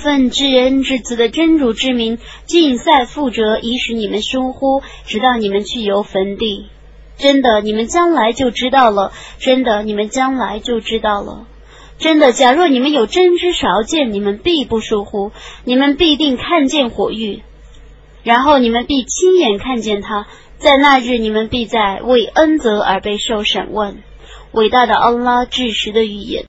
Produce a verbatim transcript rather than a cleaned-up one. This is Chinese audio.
奉至恩至慈的真主之名，竞赛覆辙，以使你们疏忽，直到你们去游坟地。真的，你们将来就知道了，真的，你们将来就知道了。真的，假若你们有真知少见，你们必不疏忽，你们必定看见火狱，然后你们必亲眼看见它，在那日你们必在为恩泽而被受审问。伟大的安拉至实的预言。